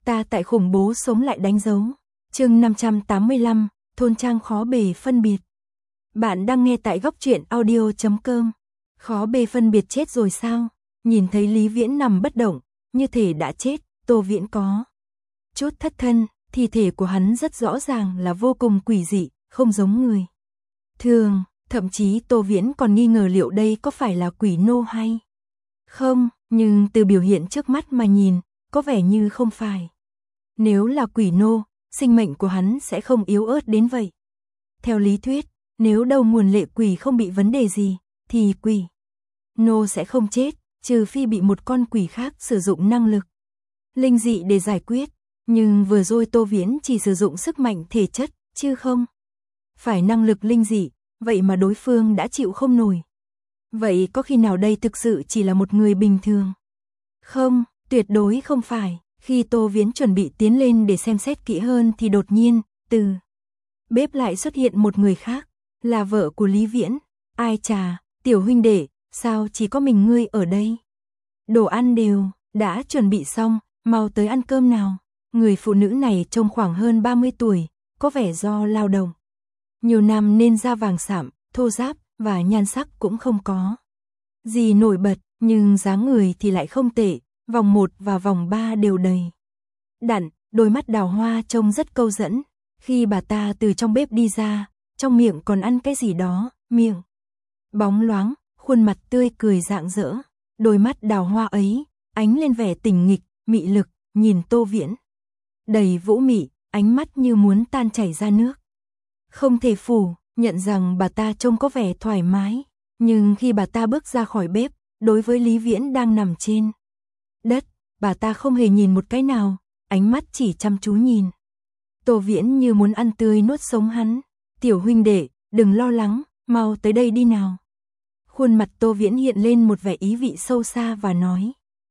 Ta tại khủng bố sống lại đánh dấu. Chương 585, thôn trang khó bề phân biệt. Bạn đang nghe tại góc truyện audio.com. Khó bề phân biệt chết rồi sao? Nhìn thấy Lý Viễn nằm bất động, như thể đã chết, Tô Viễn có chút thất thân, thi thể của hắn rất rõ ràng là vô cùng quỷ dị, không giống người thường, thậm chí Tô Viễn còn nghi ngờ liệu đây có phải là quỷ nô hay không, nhưng từ biểu hiện trước mắt mà nhìn, có vẻ như không phải. Nếu là quỷ nô, sinh mệnh của hắn sẽ không yếu ớt đến vậy. Theo lý thuyết, nếu đầu nguồn lệ quỷ không bị vấn đề gì, thì quỷ nô sẽ không chết, trừ phi bị một con quỷ khác sử dụng năng lực linh dị để giải quyết. Nhưng vừa rồi Tô Viễn chỉ sử dụng sức mạnh thể chất, chứ không phải năng lực linh dị, vậy mà đối phương đã chịu không nổi. Vậy có khi nào đây thực sự chỉ là một người bình thường? Không, tuyệt đối không phải. Khi Tô Viễn chuẩn bị tiến lên để xem xét kỹ hơn thì đột nhiên, từ bếp lại xuất hiện một người khác, là vợ của Lý Viễn. Ai chà, tiểu huynh đệ, sao chỉ có mình ngươi ở đây? Đồ ăn đều đã chuẩn bị xong, mau tới ăn cơm nào. Người phụ nữ này trông khoảng hơn 30 tuổi, có vẻ do lao động nhiều năm nên da vàng sạm, thô ráp và nhan sắc cũng không có gì nổi bật, nhưng dáng người thì lại không tệ, vòng 1 và vòng 3 đều đầy đặn, đôi mắt đào hoa trông rất câu dẫn. Khi bà ta từ trong bếp đi ra, trong miệng còn ăn cái gì đó, miệng bóng loáng, khuôn mặt tươi cười rạng rỡ, đôi mắt đào hoa ấy ánh lên vẻ tình nghịch, mị lực, nhìn Tô Viễn đầy vũ mị, ánh mắt như muốn tan chảy ra nước. Không thể phủ nhận rằng bà ta trông có vẻ thoải mái, nhưng khi bà ta bước ra khỏi bếp, đối với Lý Viễn đang nằm trên đất, bà ta không hề nhìn một cái nào, ánh mắt chỉ chăm chú nhìn Tô Viễn như muốn ăn tươi nuốt sống hắn. Tiểu huynh đệ, đừng lo lắng, mau tới đây đi nào. Khuôn mặt Tô Viễn hiện lên một vẻ ý vị sâu xa và nói: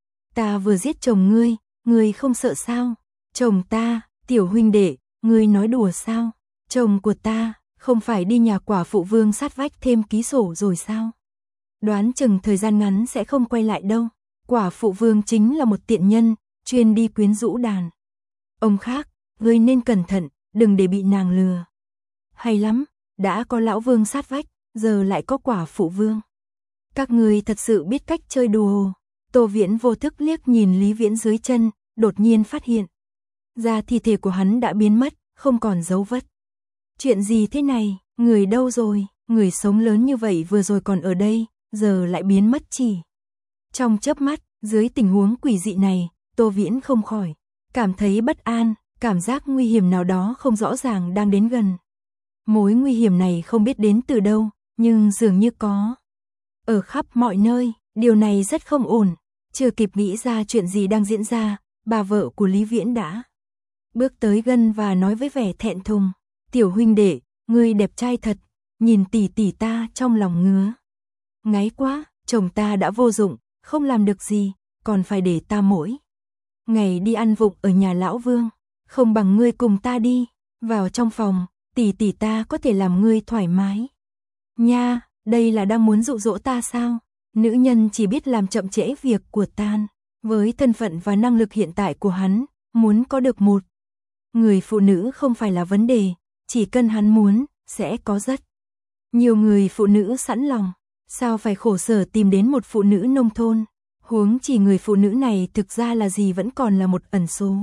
Ta vừa giết chồng ngươi không sợ sao? Chồng ta, tiểu huynh đệ, ngươi nói đùa sao? Chồng của ta, không phải đi nhà quả phụ Vương sát vách thêm ký sổ rồi sao? Đoán chừng thời gian ngắn sẽ không quay lại đâu. Quả phụ Vương chính là một tiện nhân, chuyên đi quyến rũ đàn ông khác, ngươi nên cẩn thận, đừng để bị nàng lừa. Hay lắm, đã có lão Vương sát vách, giờ lại có quả phụ Vương. Các ngươi thật sự biết cách chơi đùa. Tô Viễn vô thức liếc nhìn Lý Viễn dưới chân, đột nhiên phát hiện ra thi thể của hắn đã biến mất, không còn dấu vết. Chuyện gì thế này, người đâu rồi? Người sống lớn như vậy vừa rồi còn ở đây, giờ lại biến mất chỉ trong chớp mắt. Dưới tình huống quỷ dị này, Tô Viễn không khỏi cảm thấy bất an, cảm giác nguy hiểm nào đó không rõ ràng đang đến gần. Mối nguy hiểm này không biết đến từ đâu, nhưng dường như có ở khắp mọi nơi. Điều này rất không ổn. Chưa kịp nghĩ ra chuyện gì đang diễn ra, bà vợ của Lý Viễn đã bước tới gần và nói với vẻ thẹn thùng: Tiểu huynh đệ, ngươi đẹp trai thật, nhìn tỷ tỷ ta trong lòng ngứa ngáy quá, chồng ta đã vô dụng, không làm được gì, còn phải để ta mỗi ngày đi ăn vụng ở nhà lão Vương, không bằng ngươi cùng ta đi vào trong phòng, tỷ tỷ ta có thể làm ngươi thoải mái. Nha, đây là đang muốn dụ dỗ ta sao? Nữ nhân chỉ biết làm chậm trễ việc của ta. Với thân phận và năng lực hiện tại của hắn, muốn có được một người phụ nữ không phải là vấn đề, chỉ cần hắn muốn, sẽ có rất nhiều người phụ nữ sẵn lòng. Sao phải khổ sở tìm đến một phụ nữ nông thôn? Huống chỉ người phụ nữ này thực ra là gì vẫn còn là một ẩn số.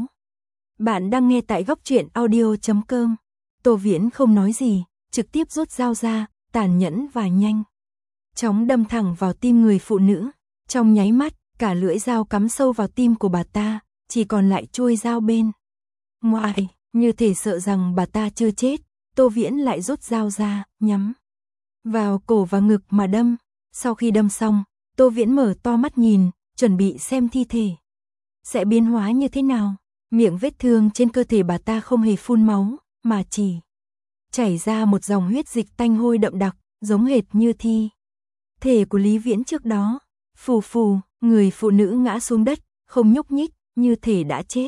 Bạn đang nghe tại góc truyện audio.com. Tô Viễn không nói gì, trực tiếp rút dao ra, tàn nhẫn và nhanh chóng đâm thẳng vào tim người phụ nữ. Trong nháy mắt, cả lưỡi dao cắm sâu vào tim của bà ta, chỉ còn lại chuôi dao bên ngoài, như thể sợ rằng bà ta chưa chết. Tô Viễn lại rút dao ra, nhắm vào cổ và ngực mà đâm. Sau khi đâm xong, Tô Viễn mở to mắt nhìn, chuẩn bị xem thi thể sẽ biến hóa như thế nào. Miệng vết thương trên cơ thể bà ta không hề phun máu, mà chỉ chảy ra một dòng huyết dịch tanh hôi đậm đặc, giống hệt như thi thể của Lý Viễn trước đó. Phù phù, người phụ nữ ngã xuống đất, không nhúc nhích, như thể đã chết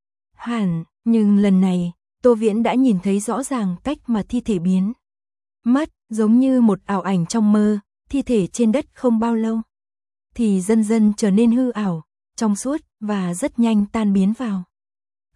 hẳn. Nhưng lần này, Tô Viễn đã nhìn thấy rõ ràng cách mà thi thể biến mất, giống như một ảo ảnh trong mơ. Thi thể trên đất không bao lâu thì dần dần trở nên hư ảo, trong suốt và rất nhanh tan biến vào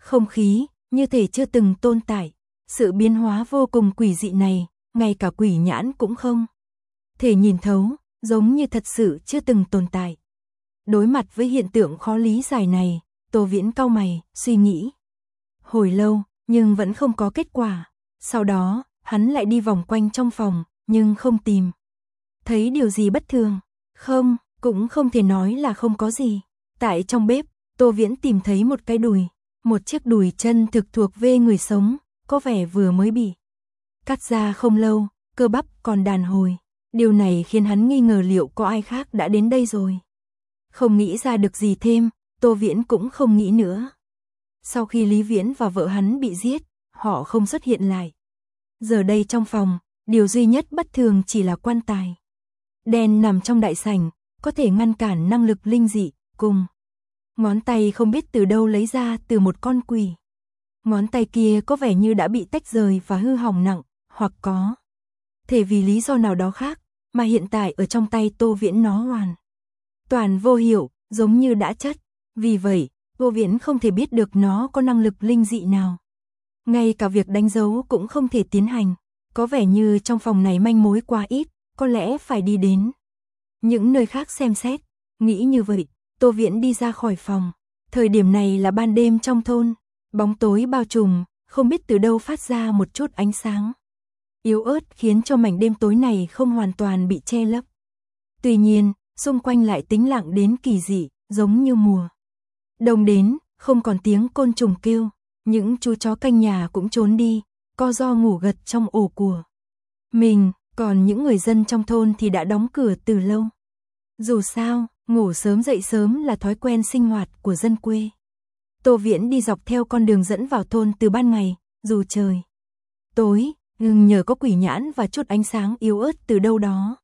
Không khí, như thể chưa từng tồn tại. Sự biến hóa vô cùng quỷ dị này, ngay cả quỷ nhãn cũng không thể nhìn thấu, giống như thật sự chưa từng tồn tại. Đối mặt với hiện tượng khó lý giải này, Tô Viễn cau mày, suy nghĩ. Hồi lâu, nhưng vẫn không có kết quả. Sau đó, hắn lại đi vòng quanh trong phòng, nhưng không tìm thấy điều gì bất thường. Không, cũng không thể nói là không có gì. Tại trong bếp, Tô Viễn tìm thấy một cái đùi. Một chiếc đùi chân thực thuộc về người sống, có vẻ vừa mới bị cắt ra không lâu, cơ bắp còn đàn hồi. Điều này khiến hắn nghi ngờ liệu có ai khác đã đến đây rồi. Không nghĩ ra được gì thêm, Tô Viễn cũng không nghĩ nữa. Sau khi Lý Viễn và vợ hắn bị giết, họ không xuất hiện lại. Giờ đây trong phòng, điều duy nhất bất thường chỉ là quan tài đen nằm trong đại sảnh, có thể ngăn cản năng lực linh dị, cùng ngón tay không biết từ đâu lấy ra từ một con quỷ. Ngón tay kia có vẻ như đã bị tách rời và hư hỏng nặng, hoặc có thể vì lý do nào đó khác, mà hiện tại ở trong tay Tô Viễn nó hoàn toàn vô hiệu, giống như đã chất. Vì vậy, Tô Viễn không thể biết được nó có năng lực linh dị nào. Ngay cả việc đánh dấu cũng không thể tiến hành. Có vẻ như trong phòng này manh mối quá ít, có lẽ phải đi đến những nơi khác xem xét. Nghĩ như vậy, Tô Viễn đi ra khỏi phòng. Thời điểm này là ban đêm trong thôn, bóng tối bao trùm, không biết từ đâu phát ra một chút ánh sáng yếu ớt khiến cho mảnh đêm tối này không hoàn toàn bị che lấp. Tuy nhiên, xung quanh lại tĩnh lặng đến kỳ dị, giống như mùa đông đến, không còn tiếng côn trùng kêu, những chú chó canh nhà cũng trốn đi, co ro ngủ gật trong ổ của mình, còn những người dân trong thôn thì đã đóng cửa từ lâu. Dù sao, ngủ sớm dậy sớm là thói quen sinh hoạt của dân quê. Tô Viễn đi dọc theo con đường dẫn vào thôn từ ban ngày, dù trời tối, nhưng nhờ có quỷ nhãn và chút ánh sáng yếu ớt từ đâu đó,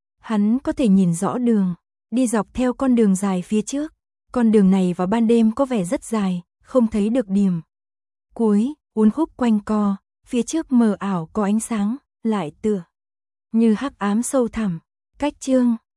hắn có thể nhìn rõ đường, đi dọc theo con đường dài phía trước. Con đường này vào ban đêm có vẻ rất dài, không thấy được điểm cuối, uốn khúc quanh co, phía trước mờ ảo có ánh sáng, lại tựa như hắc ám sâu thẳm. Cách chương